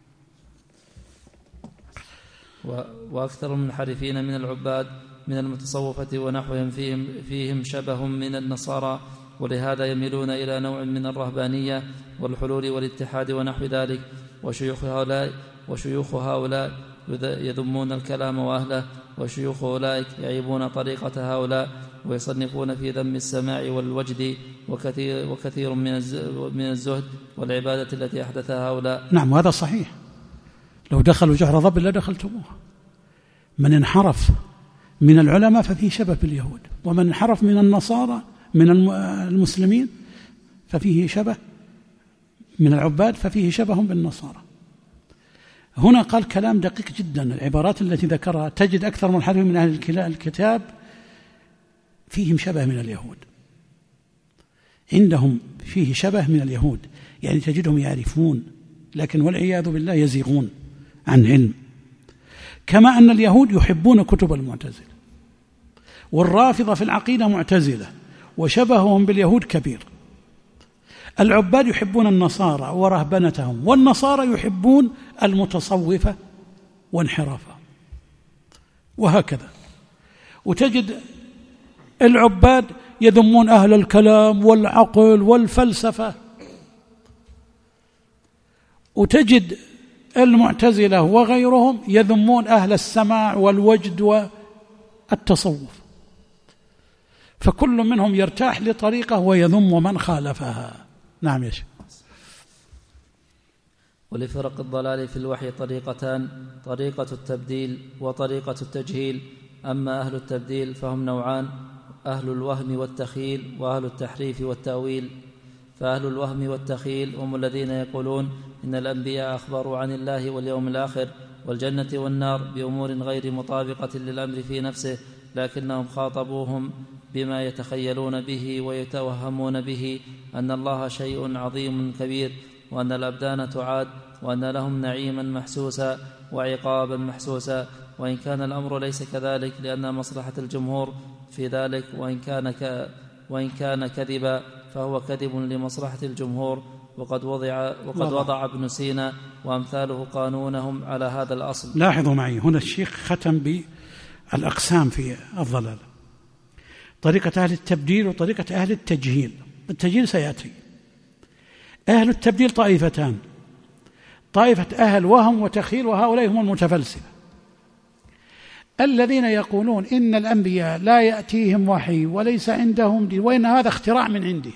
Speaker 3: وأكثر المنحرفين من العباد من المتصوفة ونحوهم فيهم شبه من النصارى، ولهذا يميلون إلى نوع من الرهبانية والحلول والاتحاد ونحو ذلك. وشيوخ هؤلاء يذمون الكلام وأهله، وشيوخ أولئك يعيبون طريقة هؤلاء ويصنفون في ذم السماع والوجد وكثير من الزهد والعبادة التي أحدثها هؤلاء.
Speaker 2: نعم، وهذا صحيح. لو دخلوا جحر ضب لدخلتموه. من انحرف من العلماء ففيه شبه باليهود، ومن انحرف من النصارى من المسلمين ففيه شبه من العباد ففيه شبه بالنصارى. هنا قال كلام دقيق جدا. العبارات التي ذكرها تجد أكثر منحرفين من أهل الكتاب فيهم شبه من اليهود، عندهم فيه شبه من اليهود، يعني تجدهم يعرفون لكن والعياذ بالله يزيغون عن علم. كما أن اليهود يحبون كتب المعتزلة، والرافضة في العقيدة معتزلة وشبههم باليهود كبير. العباد يحبون النصارى ورهبنتهم، والنصارى يحبون المتصوفة وانحرافهم، وهكذا. وتجد العباد يذمون أهل الكلام والعقل والفلسفة، وتجد المعتزلة وغيرهم يذمون أهل السماع والوجد والتصوف. فكل منهم يرتاح لطريقه ويذم من خالفها. نعم يا شيخ.
Speaker 3: ولفرق الضلال في الوحي طريقتان: طريقة التبديل وطريقة التجهيل. أما أهل التبديل فهم نوعان: أهل الوهم والتخيل وأهل التحريف والتأويل. فأهل الوهم والتخيل هم الذين يقولون إن الأنبياء أخبروا عن الله واليوم الآخر والجنة والنار بأمور غير مطابقة للأمر في نفسه، لكنهم خاطبوهم بما يتخيلون به ويتوهمون به أن الله شيء عظيم كبير، وأن الأبدان تعاد، وأن لهم نعيما محسوسا وعقابا محسوسا، وإن كان الأمر ليس كذلك لأن مصلحة الجمهور في ذلك، وإن كان كذبا فهو كذب لمصلحة الجمهور. وقد وضع ابن سينا وأمثاله قانونهم على هذا الأصل.
Speaker 2: لاحظوا معي هنا الشيخ ختم بالأقسام في الضلال، طريقة أهل التبديل وطريقة أهل التجهيل. التجهيل سيأتي. أهل التبديل طائفتان: طائفة أهل وهم وتخيل، وهؤلاء هم المتفلسفة الذين يقولون إن الأنبياء لا يأتيهم وحي وليس عندهم دين، وإن هذا اختراع من عندهم،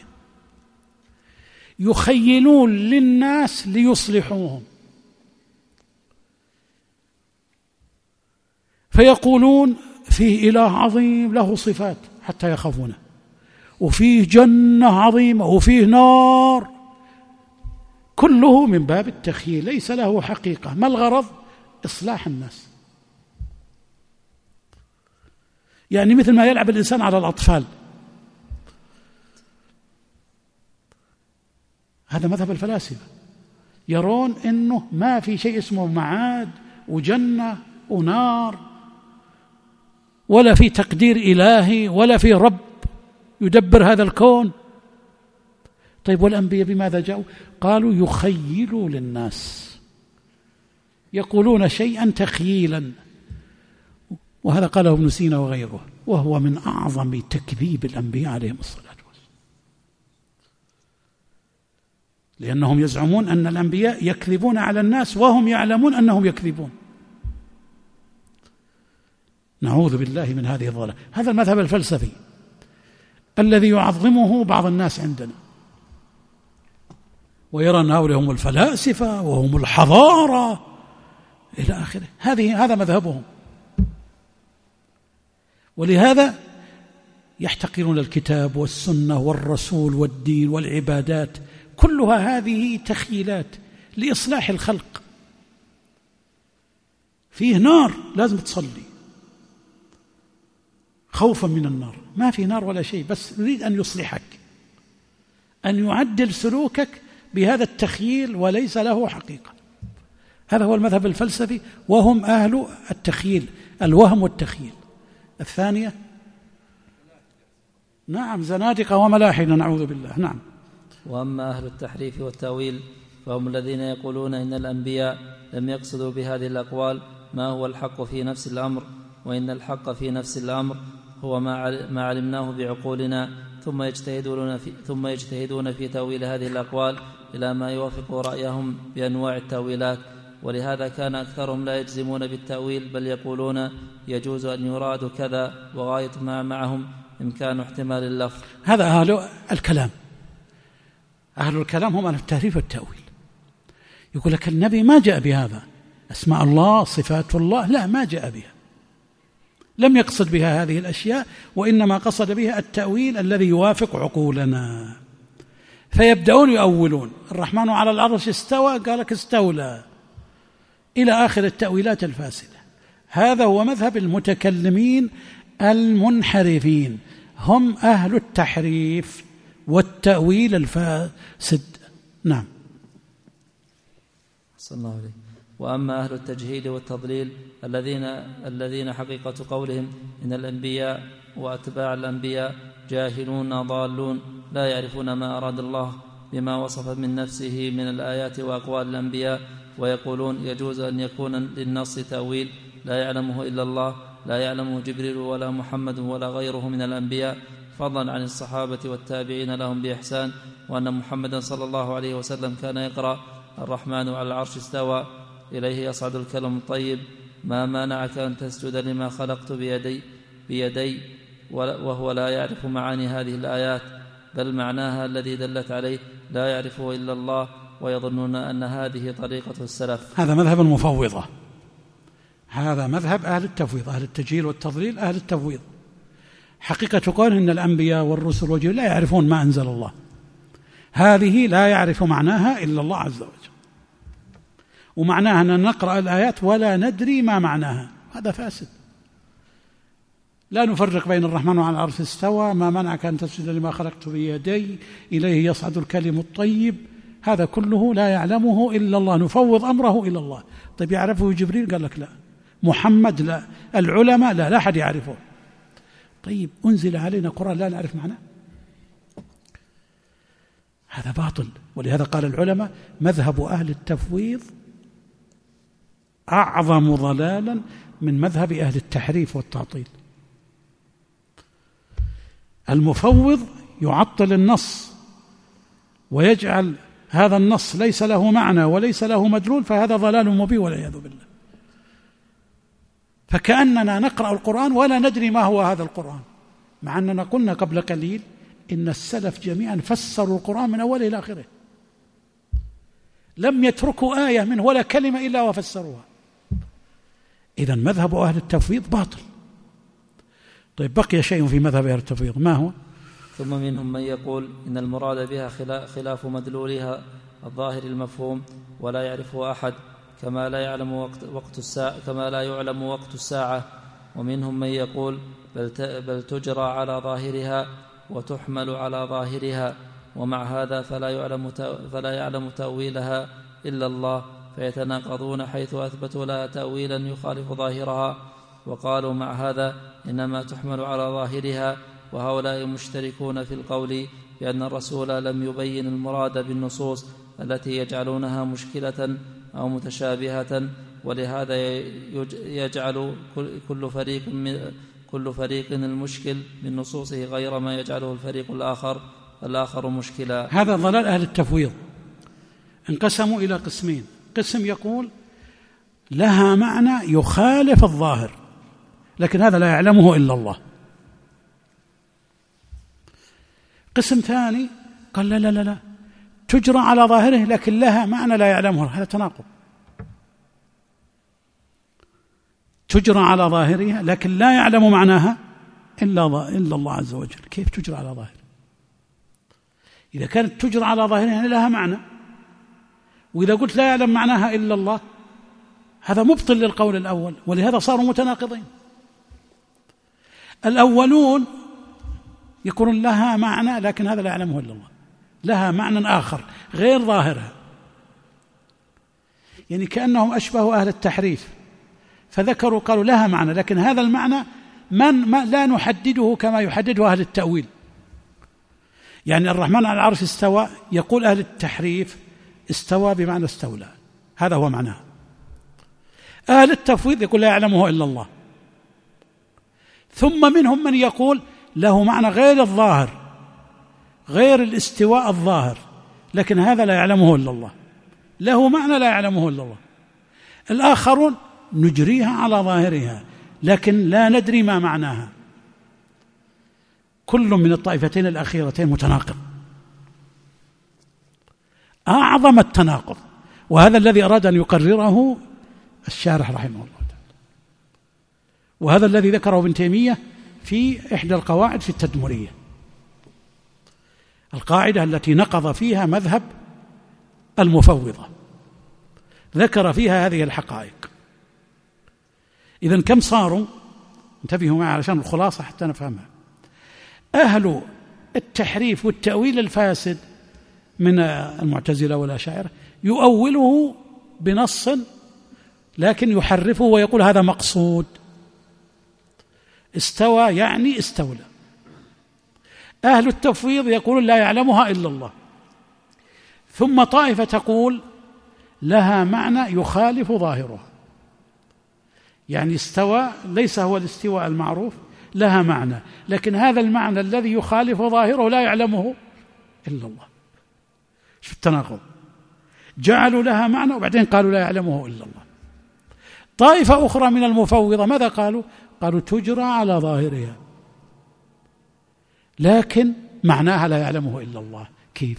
Speaker 2: يخيلون للناس ليصلحوهم، فيقولون فيه إله عظيم له صفات حتى يخافونه، وفيه جنة عظيمة، وفيه نار، كله من باب التخييل ليس له حقيقة. ما الغرض؟ إصلاح الناس. يعني مثل ما يلعب الإنسان على الأطفال. هذا مذهب الفلاسفة، يرون إنه ما في شيء اسمه معاد وجنة ونار، ولا في تقدير إلهي، ولا في رب يدبر هذا الكون. طيب والأنبياء بماذا جاءوا؟ قالوا يخيلوا للناس، يقولون شيئا تخييلا، وهذا قاله ابن سينا وغيره، وهو من أعظم تكذيب الأنبياء عليهم الصلاة والسلام، لأنهم يزعمون أن الأنبياء يكذبون على الناس وهم يعلمون أنهم يكذبون. نعوذ بالله من هذه الضلالة. هذا المذهب الفلسفي الذي يعظمه بعض الناس عندنا، ويرى أن هؤلاء هم الفلاسفة وهم الحضارة إلى آخره. هذا مذهبهم، ولهذا يحتقرون الكتاب والسنة والرسول والدين والعبادات، كلها هذه تخيلات لإصلاح الخلق. فيه نار لازم تصلي خوفا من النار، ما في نار ولا شيء، بس يريد أن يصلحك، أن يعدل سلوكك بهذا التخييل وليس له حقيقة. هذا هو المذهب الفلسفي، وهم أهل التخييل، الوهم والتخييل. الثانية نعم زنادقة وملاحدة، نعوذ بالله. نعم.
Speaker 3: وأما أهل التحريف والتأويل فهم الذين يقولون إن الأنبياء لم يقصدوا بهذه الأقوال ما هو الحق في نفس الأمر، وإن الحق في نفس الأمر هو ما علمناه بعقولنا، ثم يجتهدون في تأويل هذه الأقوال إلى ما يوافق رأيهم بأنواع التأويلات. ولهذا كان أكثرهم لا يجزمون بالتأويل، بل يقولون يجوز أن يراد كذا، وغاية ما معهم إمكان احتمال اللفظ.
Speaker 2: هذا أهل الكلام. أهل الكلام هم أهل التحريف والتأويل. يقول لك النبي ما جاء بهذا، أسماء الله صفات الله، لا، ما جاء بها، لم يقصد بها هذه الأشياء، وإنما قصد بها التأويل الذي يوافق عقولنا. فيبدأون يؤولون: الرحمن على العرش استوى، قال لك استولى، إلى آخر التأويلات الفاسدة. هذا هو مذهب المتكلمين المنحرفين، هم أهل التحريف والتأويل الفاسد. نعم.
Speaker 3: صلى الله عليه. وأما أهل التجهيل والتضليل الذين حقيقة قولهم إن الأنبياء وأتباع الأنبياء جاهلون ضالون لا يعرفون ما أراد الله بما وصف من نفسه من الآيات وأقوال الأنبياء، ويقولون يجوز أن يكون للنص تأويل لا يعلمه إلا الله، لا يعلمه جبريل ولا محمد ولا غيره من الأنبياء، فضلا عن الصحابة والتابعين لهم بإحسان. وأن محمدا صلى الله عليه وسلم كان يقرأ: الرحمن على العرش استوى، إليه يصعد الكلم الطيب، ما مانعك أن تسجد لما خلقت بيدي، وهو لا يعرف معاني هذه الآيات، بل معناها الذي دلت عليه لا يعرفه إلا الله، ويظنون أن هذه طريقة السلف.
Speaker 2: هذا مذهب المفوضة، هذا مذهب أهل التفويض، أهل التجهيل والتضليل، أهل التفويض. حقيقة قول إن الأنبياء والرسل والجبريل لا يعرفون ما أنزل الله، هذه لا يعرف معناها إلا الله عز وجل، ومعناها أن نقرأ الآيات ولا ندري ما معناها، هذا فاسد. لا نفرق بين الرحمن على العرش استوى، ما منعك أن تسجد لما خلقت بيدي، إليه يصعد الكلم الطيب، هذا كله لا يعلمه إلا الله، نفوض أمره إلى الله. طيب يعرفه جبريل؟ قال لك لا. محمد لا. العلماء لا أحد يعرفه. طيب أنزل علينا قرآن لا نعرف معناه؟ هذا باطل. ولهذا قال العلماء: مذهب أهل التفويض أعظم ضلالا من مذهب أهل التحريف والتعطيل. المفوض يعطل النص ويجعل هذا النص ليس له معنى وليس له مدلول، فهذا ضلال مبين والعياذ بالله. فكأننا نقرأ القرآن ولا ندري ما هو هذا القرآن، مع أننا قلنا قبل قليل إن السلف جميعا فسروا القرآن من أوله إلى آخره، لم يتركوا آية منه ولا كلمة إلا وفسروها. إذن مذهب أهل التفويض باطل. طيب بقي شيء في مذهب أهل التفويض، ما هو؟
Speaker 3: ثم منهم من يقول إن المراد بها خلاف مدلولها الظاهر المفهوم ولا يعرفه أحد، كما لا يعلم وقت الساعة. ومنهم من يقول بل تجرى على ظاهرها وتحمل على ظاهرها، ومع هذا فلا يعلم تأويلها إلا الله، فيتناقضون حيث أثبتوا لها تأويلا يخالف ظاهرها، وقالوا مع هذا إنما تحمل على ظاهرها. وهؤلاء مشتركون في القول بأن الرسول لم يبين المراد بالنصوص التي يجعلونها مشكلة أو متشابهة، ولهذا يجعل كل فريق المشكل من نصوصه غير ما يجعله الفريق الآخر مشكلا.
Speaker 2: هذا ضلال أهل التفويض. انقسموا إلى قسمين: قسم يقول لها معنى يخالف الظاهر لكن هذا لا يعلمه إلا الله. قسم ثاني قال لا لا لا لا، تجرى على ظاهره لكن لها معنى لا يعلمه. هذا تناقض. تجرى على ظاهرها لكن لا يعلم معناها إلا الله عز وجل. كيف تجرى على ظاهر؟ إذا كانت تجرى على ظاهرها يعني لها معنى، وإذا قلت لا يعلم معناها إلا الله هذا مبطل للقول الأول، ولهذا صاروا متناقضين. الأولون يقولون لها معنى لكن هذا لا يعلمه إلا الله، لها معنى آخر غير ظاهرها، يعني كأنهم أشبهوا أهل التحريف، فذكروا قالوا لها معنى لكن هذا المعنى ما لا نحدده كما يحدده أهل التأويل. يعني الرحمن على العرش استوى، يقول أهل التحريف استوى بمعنى استولى، هذا هو معناه. أهل التفويض يقول لا يعلمه إلا الله. ثم منهم من يقول له معنى غير الظاهر، غير الاستواء الظاهر، لكن هذا لا يعلمه إلا الله، له معنى لا يعلمه إلا الله. الآخرون نجريها على ظاهرها لكن لا ندري ما معناها. كل من الطائفتين الأخيرتين متناقض، أعظم التناقض، وهذا الذي أراد أن يقرره الشارح رحمه الله تعالى، وهذا الذي ذكره ابن تيمية في إحدى القواعد في التدمرية، القاعدة التي نقض فيها مذهب المفوضة، ذكر فيها هذه الحقائق. إذن كم صاروا؟ انتبهوا معي علشان الخلاصة حتى نفهمها. أهل التحريف والتأويل الفاسد من المعتزلة والأشاعرة يؤوله بنص لكن يحرفه ويقول هذا مقصود، استوى يعني استولى. أهل التفويض يقولون لا يعلمها إلا الله. ثم طائفة تقول لها معنى يخالف ظاهرها، يعني استوى ليس هو الاستواء المعروف، لها معنى لكن هذا المعنى الذي يخالف ظاهره لا يعلمه إلا الله. شو التناقض؟ جعلوا لها معنى وبعدين قالوا لا يعلمه إلا الله. طائفة أخرى من المفوضة ماذا قالوا؟ قالوا تجرى على ظاهرها لكن معناها لا يعلمه إلا الله. كيف؟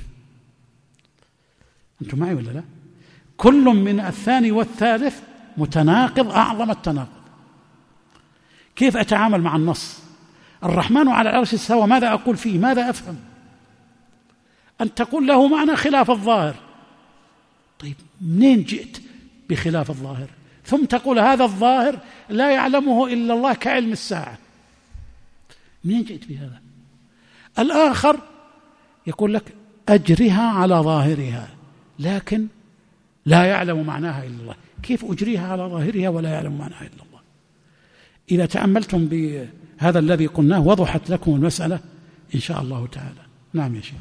Speaker 2: أنتم معي ولا لا؟ كل من الثاني والثالث متناقض أعظم التناقض. كيف أتعامل مع النص؟ الرحمن على العرش استوى، ماذا أقول فيه؟ ماذا أفهم؟ أن تقول له معنى خلاف الظاهر. طيب منين جئت بخلاف الظاهر؟ ثم تقول هذا الظاهر لا يعلمه إلا الله كعلم الساعة. منين جئت بهذا؟ الآخر يقول لك أجرها على ظاهرها لكن لا يعلم معناها إلا الله. كيف أجريها على ظاهرها ولا يعلم معناها إلا الله؟ إذا تأملتم بهذا الذي قلناه وضحت لكم المسألة إن شاء الله تعالى. نعم يا شيخ.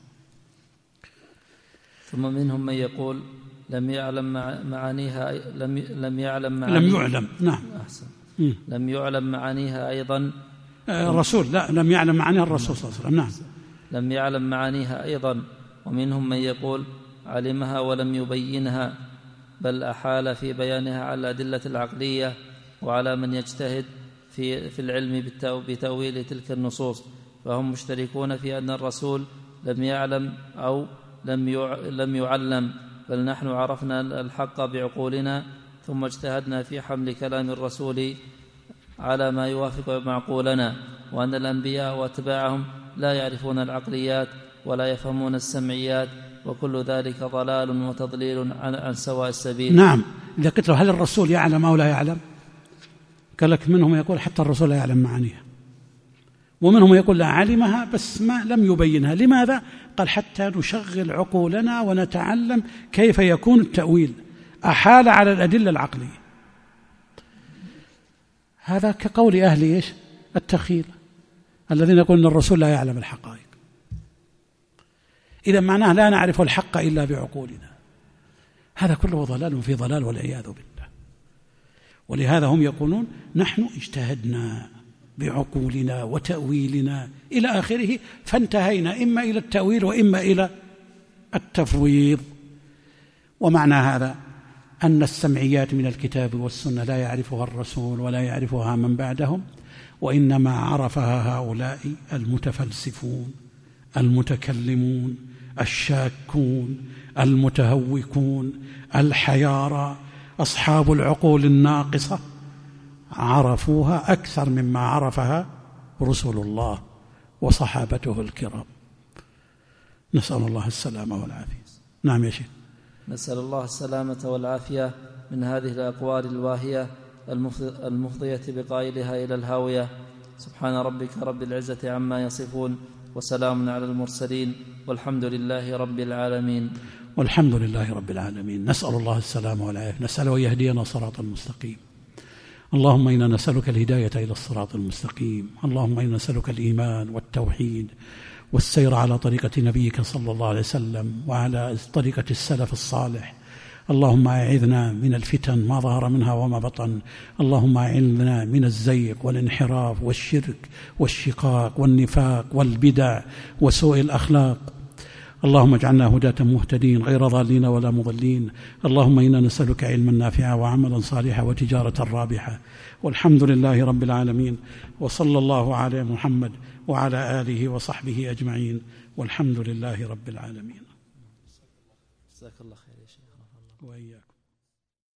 Speaker 3: ثم منهم من يقول لم يعلم معانيها.
Speaker 2: لم يعلم. نعم.
Speaker 3: أحسن. لم يعلم معانيها أيضا
Speaker 2: الرسول لا، لم يعلم معانيها الرسول صلى الله عليه وسلم. نعم،
Speaker 3: لم يعلم معانيها أيضا. ومنهم من يقول علمها ولم يبينها، بل أحال في بيانها على الأدلة العقلية، وعلى من يجتهد في العلم بتأويل تلك النصوص، فهم مشتركون في أن الرسول لم يعلم أو لم يعلم، بل نحن عرفنا الحق بعقولنا ثم اجتهدنا في حمل كلام الرسول على ما يوافق معقولنا، وأن الأنبياء واتباعهم لا يعرفون العقليات ولا يفهمون السمعيات، وكل ذلك ضلال وتضليل عن سواء السبيل.
Speaker 2: نعم، إذا قلت له هل الرسول يعلم أو لا يعلم؟ قال لك منهم يقول حتى الرسول لا يعلم معانيها، ومنهم يقول لا علمها بس ما لم يبينها. لماذا؟ قال حتى نشغل عقولنا ونتعلم كيف يكون التأويل، أحال على الأدلة العقلية. هذا كقول أهل إيش؟ التخيل، الذين يقولون أن الرسول لا يعلم الحقائق. إذا معناه لا نعرف الحق إلا بعقولنا. هذا كله ضلال في ضلال والعياذ بالله. ولهذا هم يقولون نحن اجتهدنا بعقولنا وتأويلنا إلى آخره، فانتهينا إما إلى التأويل وإما إلى التفويض. ومعنى هذا أن السمعيات من الكتاب والسنة لا يعرفها الرسول ولا يعرفها من بعدهم، وإنما عرفها هؤلاء المتفلسفون المتكلمون الشاكون المتهوكون الحيارى أصحاب العقول الناقصة، عرفوها أكثر مما عرفها رسل الله وصحابته الكرام. نسأل الله السلامة والعافية. نعم يا شيخ.
Speaker 3: نسأل الله السلامة والعافية من هذه الأقوال الواهية المفضية بقائلها إلى الهاوية. سبحان ربك رب العزة عما يصفون، وسلام على المرسلين، والحمد لله رب العالمين.
Speaker 2: والحمد لله رب العالمين. نسأل الله السلامة والعافية، نسأله يهدينا صراطا مستقيم. اللهم إنا نسألك الهداية إلى الصراط المستقيم. اللهم إنا نسألك الإيمان والتوحيد والسير على طريقة نبيك صلى الله عليه وسلم وعلى طريقة السلف الصالح. اللهم أعذنا من الفتن ما ظهر منها وما بطن. اللهم أعذنا من الزيغ والانحراف والشرك والشقاق والنفاق والبدع وسوء الأخلاق. اللهم اجعلنا هداة مهتدين غير ضالين ولا مضلين. اللهم إنا نسألك علما نافعا وعملا صالحا وتجارة رابحة. والحمد لله رب العالمين، وصلى الله على محمد وعلى آله وصحبه أجمعين، والحمد لله رب العالمين.
Speaker 3: جزاك الله خير يا شيخ.
Speaker 2: وإياكم.